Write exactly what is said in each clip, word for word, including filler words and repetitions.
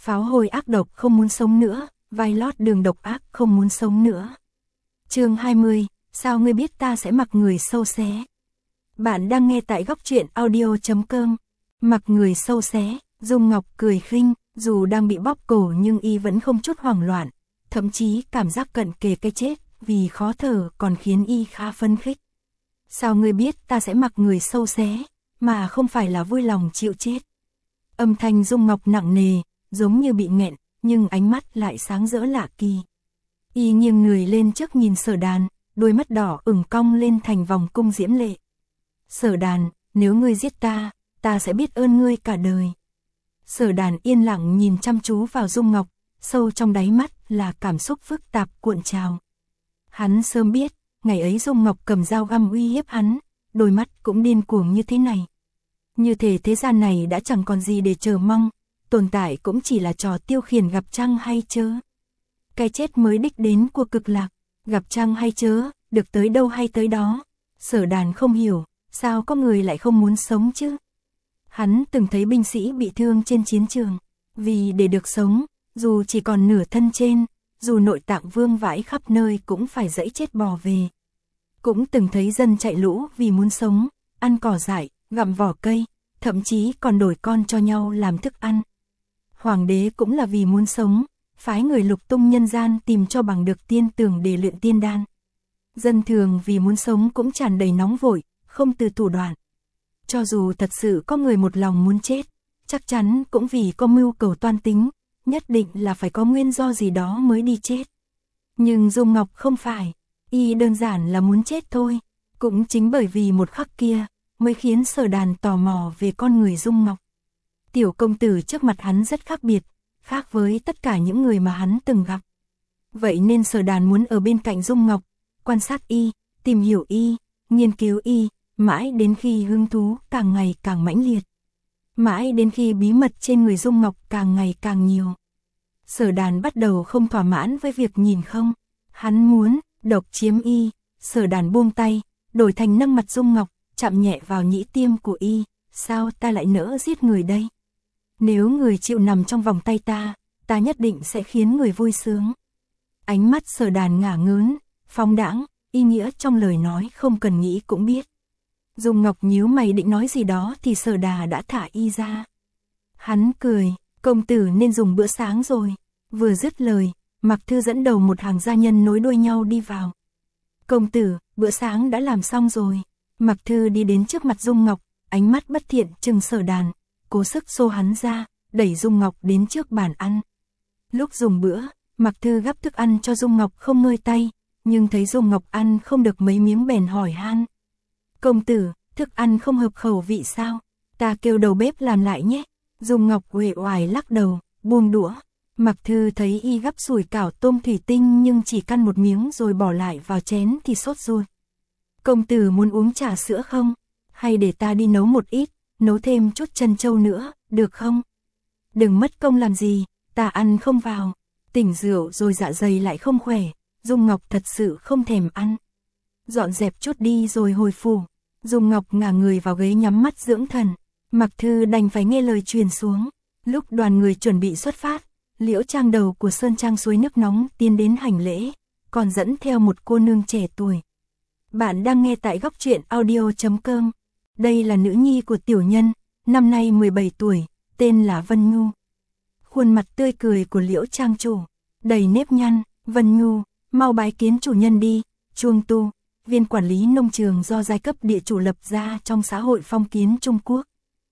Pháo hôi ác độc không muốn sống nữa, vai lót đường độc ác không muốn sống nữa. Chương hai mươi, sao ngươi biết ta sẽ mặc người sâu xé? Bạn đang nghe tại góc truyện audio chấm com. Mặc người sâu xé, Dung Ngọc cười khinh, dù đang bị bóp cổ nhưng y vẫn không chút hoảng loạn, thậm chí cảm giác cận kề cái chết, vì khó thở còn khiến y khá phấn khích. Sao ngươi biết ta sẽ mặc người sâu xé, mà không phải là vui lòng chịu chết? Âm thanh Dung Ngọc nặng nề, giống như bị nghẹn, nhưng ánh mắt lại sáng rỡ lạ kỳ. Y nghiêng người lên trước nhìn Sở Đàn, đôi mắt đỏ ửng cong lên thành vòng cung diễm lệ. Sở Đàn, nếu ngươi giết ta, ta sẽ biết ơn ngươi cả đời. Sở Đàn yên lặng nhìn chăm chú vào Dung Ngọc, sâu trong đáy mắt là cảm xúc phức tạp cuộn trào. Hắn sớm biết, ngày ấy Dung Ngọc cầm dao găm uy hiếp hắn, đôi mắt cũng điên cuồng như thế này. Như thể thế gian này đã chẳng còn gì để chờ mong, tồn tại cũng chỉ là trò tiêu khiển gặp trăng hay chớ. Cái chết mới đích đến của cực lạc, gặp trăng hay chớ, được tới đâu hay tới đó. Sở Đàn không hiểu, sao có người lại không muốn sống chứ? Hắn từng thấy binh sĩ bị thương trên chiến trường, vì để được sống, dù chỉ còn nửa thân trên, dù nội tạng vương vãi khắp nơi cũng phải dẫy chết bò về. Cũng từng thấy dân chạy lũ vì muốn sống, ăn cỏ dại, gặm vỏ cây, thậm chí còn đổi con cho nhau làm thức ăn. Hoàng đế cũng là vì muốn sống, phái người lục tung nhân gian tìm cho bằng được tiên tường để luyện tiên đan. Dân thường vì muốn sống cũng tràn đầy nóng vội, không từ thủ đoạn. Cho dù thật sự có người một lòng muốn chết, chắc chắn cũng vì có mưu cầu toan tính, nhất định là phải có nguyên do gì đó mới đi chết. Nhưng Dung Ngọc không phải, y đơn giản là muốn chết thôi. Cũng chính bởi vì một khắc kia, mới khiến Sở Đàn tò mò về con người Dung Ngọc. Tiểu công tử trước mặt hắn rất khác biệt, khác với tất cả những người mà hắn từng gặp. Vậy nên Sở Đàn muốn ở bên cạnh Dung Ngọc, quan sát y, tìm hiểu y, nghiên cứu y, mãi đến khi hứng thú càng ngày càng mãnh liệt. Mãi đến khi bí mật trên người Dung Ngọc càng ngày càng nhiều. Sở Đàn bắt đầu không thỏa mãn với việc nhìn không. Hắn muốn độc chiếm y. Sở Đàn buông tay, đổi thành nâng mặt Dung Ngọc, chạm nhẹ vào nhĩ tiêm của y. Sao ta lại nỡ giết người đây? Nếu người chịu nằm trong vòng tay ta, ta nhất định sẽ khiến người vui sướng. Ánh mắt Sở Đàn ngả ngớn, phóng đãng, ý nghĩa trong lời nói không cần nghĩ cũng biết. Dung Ngọc nhíu mày định nói gì đó thì Sở Đà đã thả y ra. Hắn cười, công tử nên dùng bữa sáng rồi. Vừa dứt lời, Mặc Thư dẫn đầu một hàng gia nhân nối đuôi nhau đi vào. Công tử, bữa sáng đã làm xong rồi. Mặc Thư đi đến trước mặt Dung Ngọc, ánh mắt bất thiện trừng Sở Đàn, cố sức xô hắn ra, đẩy Dung Ngọc đến trước bàn ăn. Lúc dùng bữa, Mặc Thư gắp thức ăn cho Dung Ngọc không ngơi tay, nhưng thấy Dung Ngọc ăn không được mấy miếng bèn hỏi han. Công tử, thức ăn không hợp khẩu vị sao? Ta kêu đầu bếp làm lại nhé. Dung Ngọc uể oải lắc đầu, buông đũa. Mặc Thư thấy y gắp sủi cảo tôm thủy tinh nhưng chỉ căn một miếng rồi bỏ lại vào chén thì sốt ruột. Công tử muốn uống trà sữa không? Hay để ta đi nấu một ít, nấu thêm chút trân châu nữa, được không? Đừng mất công làm gì, ta ăn không vào. Tỉnh rượu rồi dạ dày lại không khỏe, Dung Ngọc thật sự không thèm ăn. Dọn dẹp chút đi rồi hồi phủ. Dung Ngọc ngả người vào ghế nhắm mắt dưỡng thần. Mặc Thư đành phải nghe lời truyền xuống. Lúc đoàn người chuẩn bị xuất phát, Liễu Trang đầu của Sơn Trang suối nước nóng tiến đến hành lễ, còn dẫn theo một cô nương trẻ tuổi. Bạn đang nghe tại góc truyện audio chấm com. Đây là nữ nhi của tiểu nhân, năm nay mười bảy tuổi, tên là Vân Nhu. Khuôn mặt tươi cười của Liễu Trang chủ, đầy nếp nhăn. Vân Nhu, mau bái kiến chủ nhân đi. Chuông Tu, viên quản lý nông trường do giai cấp địa chủ lập ra trong xã hội phong kiến Trung Quốc.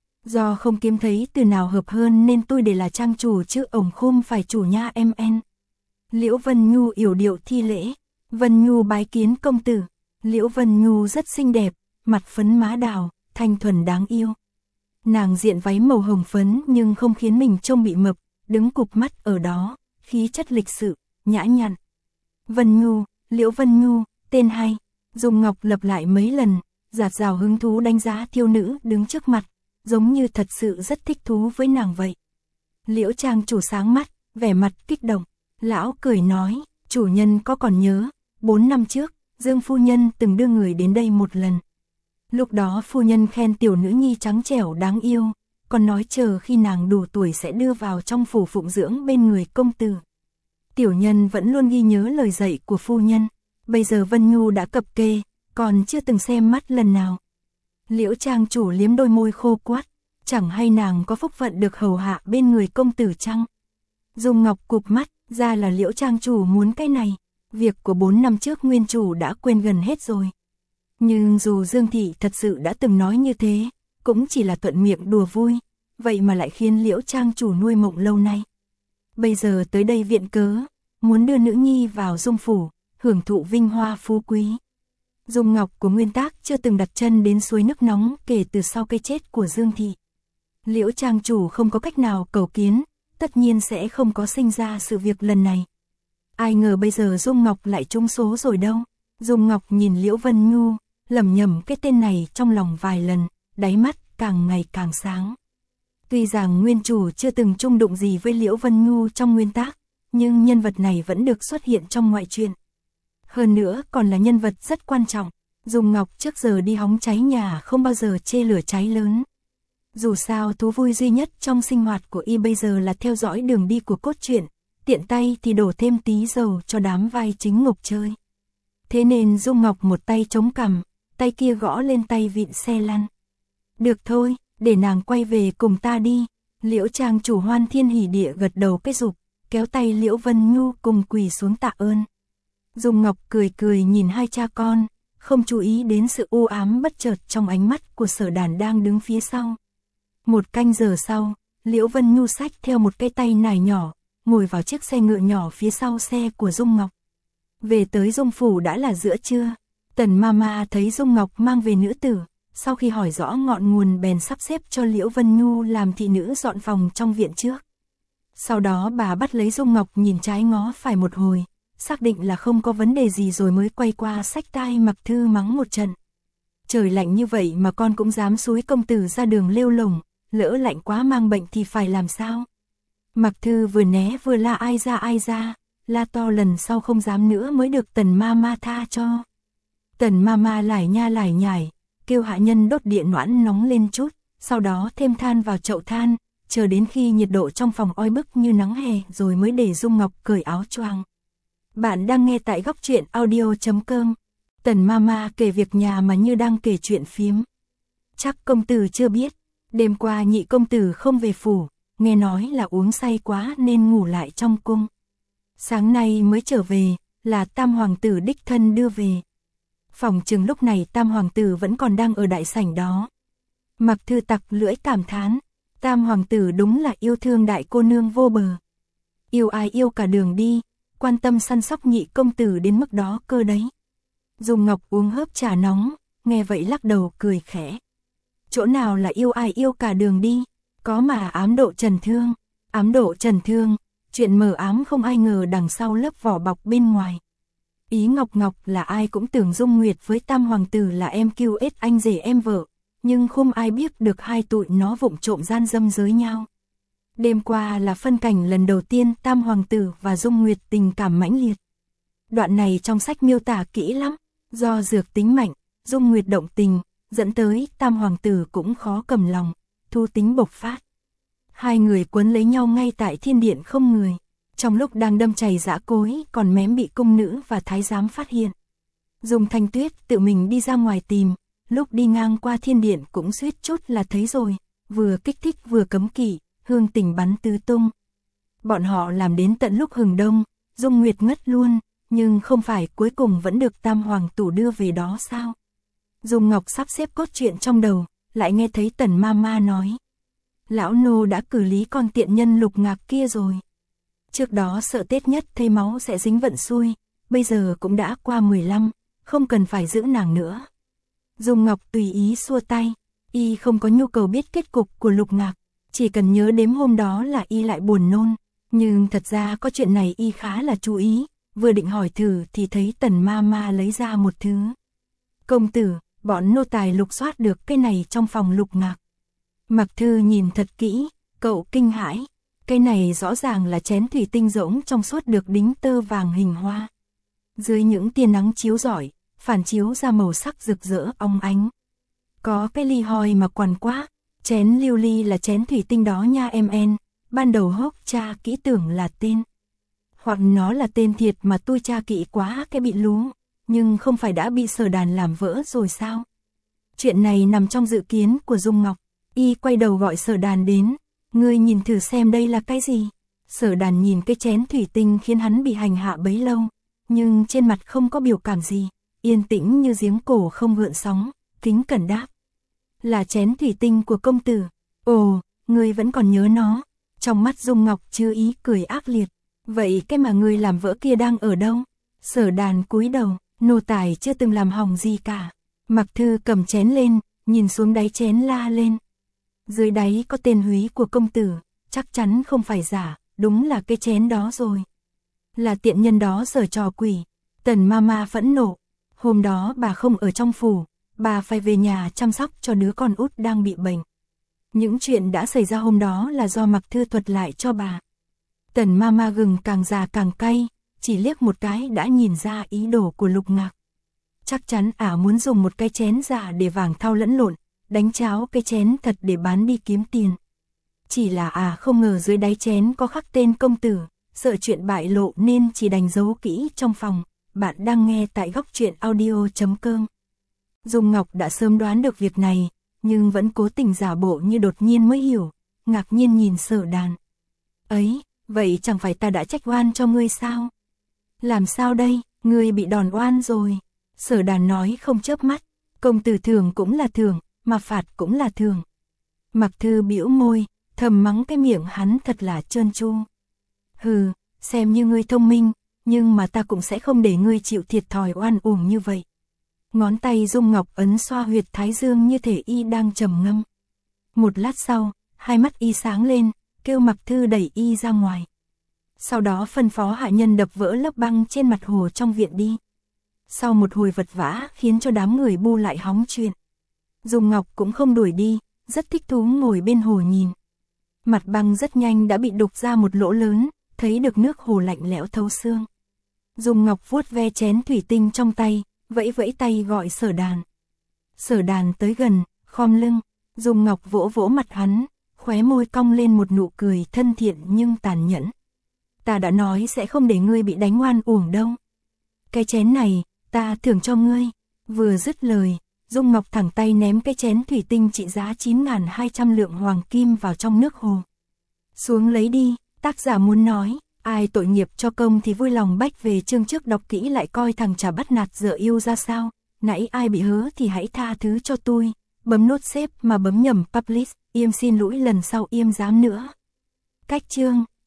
Do không kiếm thấy từ nào hợp hơn nên tôi để là trang chủ chứ ổng khum phải chủ nha em en. Liễu Vân Nhu yểu điệu thi lễ. Vân Nhu bái kiến công tử. Liễu Vân Nhu rất xinh đẹp, mặt phấn má đào, thanh thuần đáng yêu. Nàng diện váy màu hồng phấn nhưng không khiến mình trông bị mập, đứng cụp mắt ở đó, khí chất lịch sự, nhã nhặn. Vân Nhu, Liễu Vân Nhu, tên hay. Dung Ngọc lặp lại mấy lần, dạt dào hứng thú đánh giá thiếu nữ đứng trước mặt, giống như thật sự rất thích thú với nàng vậy. Liễu Trang chủ sáng mắt, vẻ mặt kích động. Lão cười nói, chủ nhân có còn nhớ, bốn năm trước, Dương phu nhân từng đưa người đến đây một lần. Lúc đó phu nhân khen tiểu nữ nhi trắng trẻo đáng yêu, còn nói chờ khi nàng đủ tuổi sẽ đưa vào trong phủ phụng dưỡng bên người công tử. Tiểu nhân vẫn luôn ghi nhớ lời dạy của phu nhân, bây giờ Vân Nhu đã cập kê, còn chưa từng xem mắt lần nào. Liễu trang chủ liếm đôi môi khô quát, chẳng hay nàng có phúc phận được hầu hạ bên người công tử chăng? Dung Ngọc cụp mắt, ra là Liễu trang chủ muốn cái này, việc của bốn năm trước nguyên chủ đã quên gần hết rồi. Nhưng dù Dương Thị thật sự đã từng nói như thế, cũng chỉ là thuận miệng đùa vui, vậy mà lại khiến Liễu trang chủ nuôi mộng lâu nay. Bây giờ tới đây viện cớ, muốn đưa nữ nhi vào Dung phủ, hưởng thụ vinh hoa phú quý. Dung Ngọc của Nguyên Tác chưa từng đặt chân đến suối nước nóng kể từ sau cái chết của Dương Thị. Liễu trang chủ không có cách nào cầu kiến, tất nhiên sẽ không có sinh ra sự việc lần này. Ai ngờ bây giờ Dung Ngọc lại trúng số rồi đâu. Dung Ngọc nhìn Liễu Vân Nhu, lẩm nhẩm cái tên này trong lòng vài lần, đáy mắt càng ngày càng sáng. Tuy rằng nguyên chủ chưa từng chung đụng gì với Liễu Vân Nhu trong Nguyên Tác, nhưng nhân vật này vẫn được xuất hiện trong ngoại truyện. Hơn nữa còn là nhân vật rất quan trọng. Dung Ngọc trước giờ đi hóng cháy nhà không bao giờ chê lửa cháy lớn. Dù sao thú vui duy nhất trong sinh hoạt của y bây giờ là theo dõi đường đi của cốt truyện, tiện tay thì đổ thêm tí dầu cho đám vai chính ngục chơi. Thế nên Dung Ngọc một tay chống cằm, tay kia gõ lên tay vịn xe lăn. Được thôi, để nàng quay về cùng ta đi. Liễu trang chủ hoan thiên hỉ địa gật đầu cái rụp, kéo tay Liễu Vân Nhu cùng quỳ xuống tạ ơn. Dung Ngọc cười cười nhìn hai cha con, không chú ý đến sự u ám bất chợt trong ánh mắt của Sở Đàn đang đứng phía sau. Một canh giờ sau, Liễu Vân Nhu xách theo một cái tay nải nhỏ, ngồi vào chiếc xe ngựa nhỏ phía sau xe của Dung Ngọc. Về tới Dung phủ đã là giữa trưa, Tần Mama thấy Dung Ngọc mang về nữ tử, sau khi hỏi rõ ngọn nguồn bèn sắp xếp cho Liễu Vân Nhu làm thị nữ dọn phòng trong viện trước. Sau đó bà bắt lấy Dung Ngọc nhìn trái ngó phải một hồi, xác định là không có vấn đề gì rồi mới quay qua xách tai Mặc Thư mắng một trận. Trời lạnh như vậy mà con cũng dám xúi công tử ra đường lêu lổng, lỡ lạnh quá mang bệnh thì phải làm sao? Mặc Thư vừa né vừa la ai ra ai ra, la to lần sau không dám nữa mới được Tần Mama tha cho. Tần Mama lải nha lải nhải, kêu hạ nhân đốt điện noãn nóng lên chút, sau đó thêm than vào chậu than, chờ đến khi nhiệt độ trong phòng oi bức như nắng hè rồi mới để Dung Ngọc cởi áo choàng. Bạn đang nghe tại góc truyện audio chấm com. Tần Mama kể việc nhà mà như đang kể chuyện phiếm. Chắc công tử chưa biết, đêm qua nhị công tử không về phủ, nghe nói là uống say quá nên ngủ lại trong cung. Sáng nay mới trở về, là Tam hoàng tử đích thân đưa về. Phòng chừng lúc này Tam hoàng tử vẫn còn đang ở đại sảnh đó. Mặc Thư tặc lưỡi cảm thán, Tam hoàng tử đúng là yêu thương đại cô nương vô bờ. Yêu ai yêu cả đường đi, quan tâm săn sóc nhị công tử đến mức đó cơ đấy. Dung Ngọc uống hớp trà nóng, nghe vậy lắc đầu cười khẽ. Chỗ nào là yêu ai yêu cả đường đi, có mà ám độ trần thương. Ám độ trần thương, chuyện mờ ám không ai ngờ đằng sau lớp vỏ bọc bên ngoài. Ý Ngọc Ngọc là ai cũng tưởng Dung Nguyệt với Tam hoàng tử là em kiu ết anh rể em vợ, nhưng không ai biết được hai tụi nó vụng trộm gian dâm giới nhau. Đêm qua là phân cảnh lần đầu tiên Tam hoàng tử và Dung Nguyệt tình cảm mãnh liệt. Đoạn này trong sách miêu tả kỹ lắm, do dược tính mạnh, Dung Nguyệt động tình, dẫn tới Tam hoàng tử cũng khó cầm lòng, thu tính bộc phát. Hai người quấn lấy nhau ngay tại thiên điện không người, trong lúc đang đâm chày dã cối còn mém bị cung nữ và thái giám phát hiện. Dung Thanh Tuyết tự mình đi ra ngoài tìm, lúc đi ngang qua thiên điện cũng suýt chút là thấy rồi, vừa kích thích vừa cấm kỵ, hương tình bắn tứ tung. Bọn họ làm đến tận lúc hừng đông, Dung Nguyệt ngất luôn, nhưng không phải cuối cùng vẫn được Tam hoàng tử đưa về đó sao? Dung Ngọc sắp xếp cốt truyện trong đầu, lại nghe thấy Tần Mama nói. Lão nô đã cử lý con tiện nhân Lục Ngạc kia rồi. Trước đó sợ Tết nhất thấy máu sẽ dính vận xui, bây giờ cũng đã qua mười lăm, không cần phải giữ nàng nữa. Dung Ngọc tùy ý xua tay, y không có nhu cầu biết kết cục của Lục Ngạc, chỉ cần nhớ đêm hôm đó là y lại buồn nôn, nhưng thật ra có chuyện này y khá là chú ý, vừa định hỏi thử thì thấy Tần Mama lấy ra một thứ. Công tử, bọn nô tài lục soát được cái này trong phòng Lục Ngạc. Mặc Thư nhìn thật kỹ, cậu kinh hãi, cái này rõ ràng là chén thủy tinh rỗng trong suốt được đính tơ vàng hình hoa. Dưới những tia nắng chiếu rọi, phản chiếu ra màu sắc rực rỡ óng ánh. Có cái ly hoi mà quằn quá, Chén lưu ly là chén thủy tinh đó nha em en, ban đầu hốc cha kỹ tưởng là tên. Hoặc nó là tên thiệt mà tôi tra kỹ quá cái bị lú, nhưng không phải đã bị Sở Đàn làm vỡ rồi sao? Chuyện này nằm trong dự kiến của Dung Ngọc. Y quay đầu gọi Sở Đàn đến, ngươi nhìn thử xem đây là cái gì? Sở Đàn nhìn cái chén thủy tinh khiến hắn bị hành hạ bấy lâu, nhưng trên mặt không có biểu cảm gì, yên tĩnh như giếng cổ không gợn sóng, kính cẩn đáp. Là chén thủy tinh của công tử. Ồ, ngươi vẫn còn nhớ nó. Trong mắt Dung Ngọc chứa ý cười ác liệt. Vậy cái mà ngươi làm vỡ kia đang ở đâu? Sở Đàn cúi đầu, nô tài chưa từng làm hỏng gì cả. Mặc Thư cầm chén lên, nhìn xuống đáy chén la lên. Dưới đáy có tên húy của công tử, chắc chắn không phải giả, đúng là cái chén đó rồi. Là tiện nhân đó giở trò quỷ. Tần Mama phẫn nộ. Hôm đó bà không ở trong phủ, bà phải về nhà chăm sóc cho đứa con út đang bị bệnh. Những chuyện đã xảy ra hôm đó là do Mặc Thư thuật lại cho bà. Tần Mama gừng càng già càng cay, chỉ liếc một cái đã nhìn ra ý đồ của Lục Ngạc. Chắc chắn ả muốn dùng một cái chén giả để vàng thau lẫn lộn, đánh cháo cái chén thật để bán đi kiếm tiền. Chỉ là ả không ngờ dưới đáy chén có khắc tên công tử, sợ chuyện bại lộ nên chỉ đành giấu kỹ trong phòng. Bạn đang nghe tại góc truyện audio chấm com. Dung Ngọc đã sớm đoán được việc này, nhưng vẫn cố tình giả bộ như đột nhiên mới hiểu, ngạc nhiên nhìn Sở Đàn. Ấy, vậy chẳng phải ta đã trách oan cho ngươi sao? Làm sao đây, ngươi bị đòn oan rồi. Sở Đàn nói không chớp mắt, công tử thưởng cũng là thưởng, mà phạt cũng là thưởng. Mặc Thư bĩu môi, thầm mắng cái miệng hắn thật là trơn tru. Hừ, xem như ngươi thông minh, nhưng mà ta cũng sẽ không để ngươi chịu thiệt thòi oan uổng như vậy. Ngón tay Dung Ngọc ấn xoa huyệt thái dương như thể y đang trầm ngâm. Một lát sau, hai mắt y sáng lên, kêu Mặc Thư đẩy y ra ngoài. Sau đó phân phó hạ nhân đập vỡ lớp băng trên mặt hồ trong viện đi. Sau một hồi vật vã khiến cho đám người bu lại hóng chuyện. Dung Ngọc cũng không đuổi đi, rất thích thú ngồi bên hồ nhìn. Mặt băng rất nhanh đã bị đục ra một lỗ lớn, thấy được nước hồ lạnh lẽo thấu xương. Dung Ngọc vuốt ve chén thủy tinh trong tay, vẫy vẫy tay gọi Sở Đàn. Sở Đàn tới gần, khom lưng, Dung Ngọc vỗ vỗ mặt hắn, khóe môi cong lên một nụ cười thân thiện nhưng tàn nhẫn. Ta đã nói sẽ không để ngươi bị đánh oan uổng đâu. Cái chén này, ta thưởng cho ngươi. Vừa dứt lời, Dung Ngọc thẳng tay ném cái chén thủy tinh trị giá chín nghìn hai trăm lượng hoàng kim vào trong nước hồ. Xuống lấy đi, tác giả muốn nói, ai tội nghiệp cho công thì vui lòng bách về chương trước đọc kỹ lại coi thằng chả bắt nạt dở yêu ra sao. Nãy ai bị hớ thì hãy tha thứ cho tôi. Bấm nốt save mà bấm nhầm publish, im xin lỗi lần sau im dám nữa. Cách chương